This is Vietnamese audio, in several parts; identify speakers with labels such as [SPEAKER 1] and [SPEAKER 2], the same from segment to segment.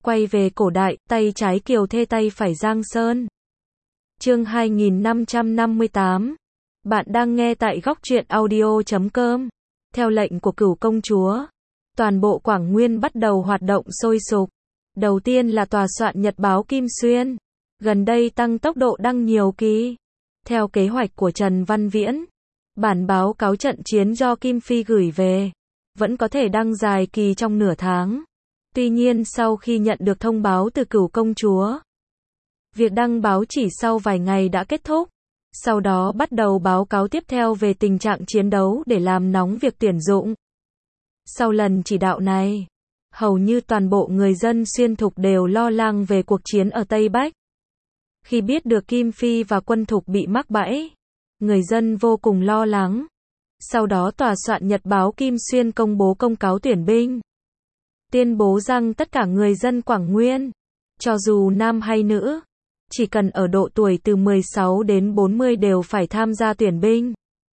[SPEAKER 1] Quay về cổ đại, tay trái Kiều Thê tay phải Giang Sơn. Chương 2558. Bạn đang nghe tại góc truyện audio.com. Theo lệnh của Cửu công chúa, toàn bộ Quảng Nguyên bắt đầu hoạt động sôi sục. Đầu tiên là tòa soạn nhật báo Kim Xuyên, gần đây tăng tốc độ đăng nhiều kỳ. Theo kế hoạch của Trần Văn Viễn, bản báo cáo trận chiến do Kim Phi gửi về, vẫn có thể đăng dài kỳ trong nửa tháng. Tuy nhiên sau khi nhận được thông báo từ Cửu công chúa, việc đăng báo chỉ sau vài ngày đã kết thúc. Sau đó bắt đầu báo cáo tiếp theo về tình trạng chiến đấu để làm nóng việc tuyển dụng. Sau lần chỉ đạo này, hầu như toàn bộ người dân Xuyên Thục đều lo lắng về cuộc chiến ở Tây Bắc. Khi biết được Kim Phi và quân Thục bị mắc bẫy, người dân vô cùng lo lắng. Sau đó tòa soạn nhật báo Kim Xuyên công bố công cáo tuyển binh, tuyên bố rằng tất cả người dân Quảng Nguyên, cho dù nam hay nữ, chỉ cần ở độ tuổi từ 16 đến 40 đều phải tham gia tuyển binh.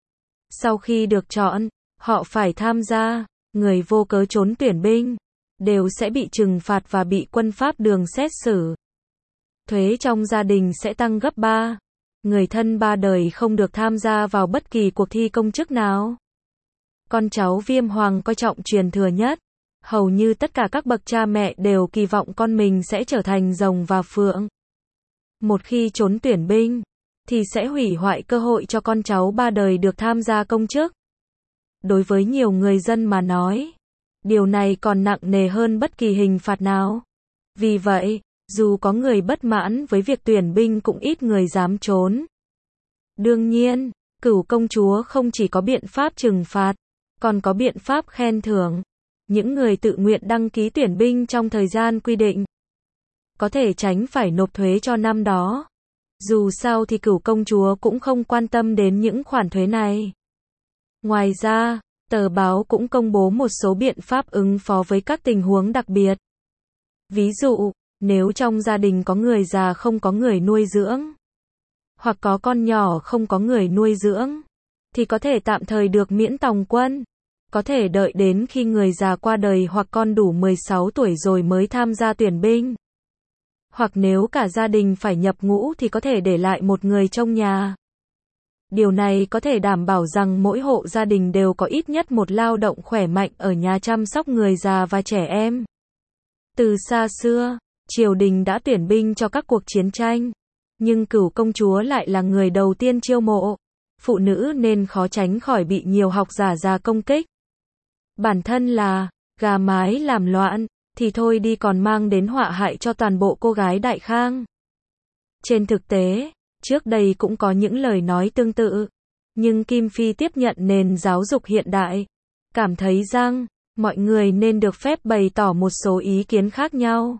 [SPEAKER 1] Sau khi được chọn, họ phải tham gia. Người vô cớ trốn tuyển binh đều sẽ bị trừng phạt và bị quân pháp đường xét xử. Thuế trong gia đình sẽ tăng gấp 3. Người thân ba đời không được tham gia vào bất kỳ cuộc thi công chức nào. Con cháu Viêm Hoàng coi trọng truyền thừa nhất. Hầu như tất cả các bậc cha mẹ đều kỳ vọng con mình sẽ trở thành rồng và phượng. Một khi trốn tuyển binh, thì sẽ hủy hoại cơ hội cho con cháu ba đời được tham gia công chức. Đối với nhiều người dân mà nói, điều này còn nặng nề hơn bất kỳ hình phạt nào. Vì vậy, dù có người bất mãn với việc tuyển binh cũng ít người dám trốn. Đương nhiên, Cửu công chúa không chỉ có biện pháp trừng phạt, còn có biện pháp khen thưởng. Những người tự nguyện đăng ký tuyển binh trong thời gian quy định, có thể tránh phải nộp thuế cho năm đó. Dù sao thì Cửu công chúa cũng không quan tâm đến những khoản thuế này. Ngoài ra, tờ báo cũng công bố một số biện pháp ứng phó với các tình huống đặc biệt. Ví dụ, nếu trong gia đình có người già không có người nuôi dưỡng, hoặc có con nhỏ không có người nuôi dưỡng, thì có thể tạm thời được miễn tòng quân. Có thể đợi đến khi người già qua đời hoặc con đủ 16 tuổi rồi mới tham gia tuyển binh. Hoặc nếu cả gia đình phải nhập ngũ thì có thể để lại một người trông nhà. Điều này có thể đảm bảo rằng mỗi hộ gia đình đều có ít nhất một lao động khỏe mạnh ở nhà chăm sóc người già và trẻ em. Từ xa xưa, triều đình đã tuyển binh cho các cuộc chiến tranh, nhưng Cửu công chúa lại là người đầu tiên chiêu mộ. Phụ nữ nên khó tránh khỏi bị nhiều học giả già công kích. Bản thân là gà mái làm loạn, thì thôi đi còn mang đến họa hại cho toàn bộ cô gái Đại Khang. Trên thực tế, trước đây cũng có những lời nói tương tự, nhưng Kim Phi tiếp nhận nền giáo dục hiện đại, cảm thấy rằng mọi người nên được phép bày tỏ một số ý kiến khác nhau.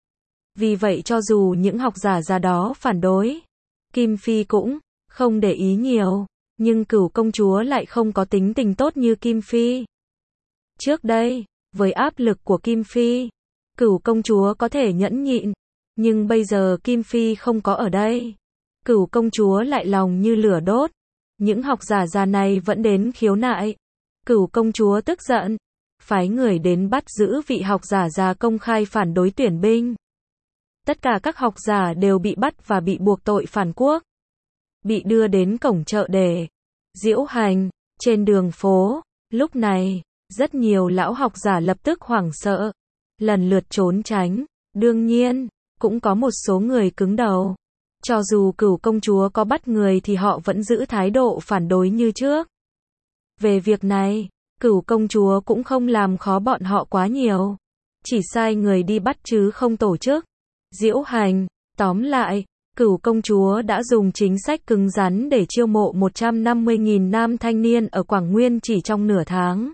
[SPEAKER 1] Vì vậy cho dù những học giả già đó phản đối, Kim Phi cũng không để ý nhiều, nhưng Cửu công chúa lại không có tính tình tốt như Kim Phi. Trước đây, với áp lực của Kim Phi, Cửu công chúa có thể nhẫn nhịn, nhưng bây giờ Kim Phi không có ở đây. Cửu công chúa lại lòng như lửa đốt. Những học giả già này vẫn đến khiếu nại. Cửu công chúa tức giận, phái người đến bắt giữ vị học giả già công khai phản đối tuyển binh. Tất cả các học giả đều bị bắt và bị buộc tội phản quốc. Bị đưa đến cổng chợ để diễu hành. Trên đường phố, lúc này, rất nhiều lão học giả lập tức hoảng sợ, lần lượt trốn tránh. Đương nhiên, cũng có một số người cứng đầu. Cho dù Cửu công chúa có bắt người thì họ vẫn giữ thái độ phản đối như trước. Về việc này, Cửu công chúa cũng không làm khó bọn họ quá nhiều. Chỉ sai người đi bắt chứ không tổ chức diễu hành. Tóm lại, Cửu công chúa đã dùng chính sách cứng rắn để chiêu mộ 150.000 nam thanh niên ở Quảng Nguyên chỉ trong nửa tháng.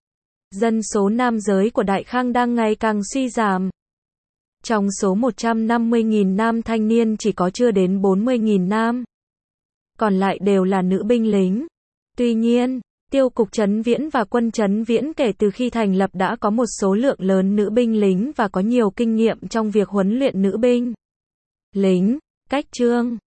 [SPEAKER 1] Dân số nam giới của Đại Khang đang ngày càng suy giảm. Trong số 150.000 nam thanh niên chỉ có chưa đến 40.000 nam. Còn lại đều là nữ binh lính. Tuy nhiên, Tiêu cục Trấn Viễn và quân Trấn Viễn kể từ khi thành lập đã có một số lượng lớn nữ binh lính và có nhiều kinh nghiệm trong việc huấn luyện nữ binh lính. Cách chương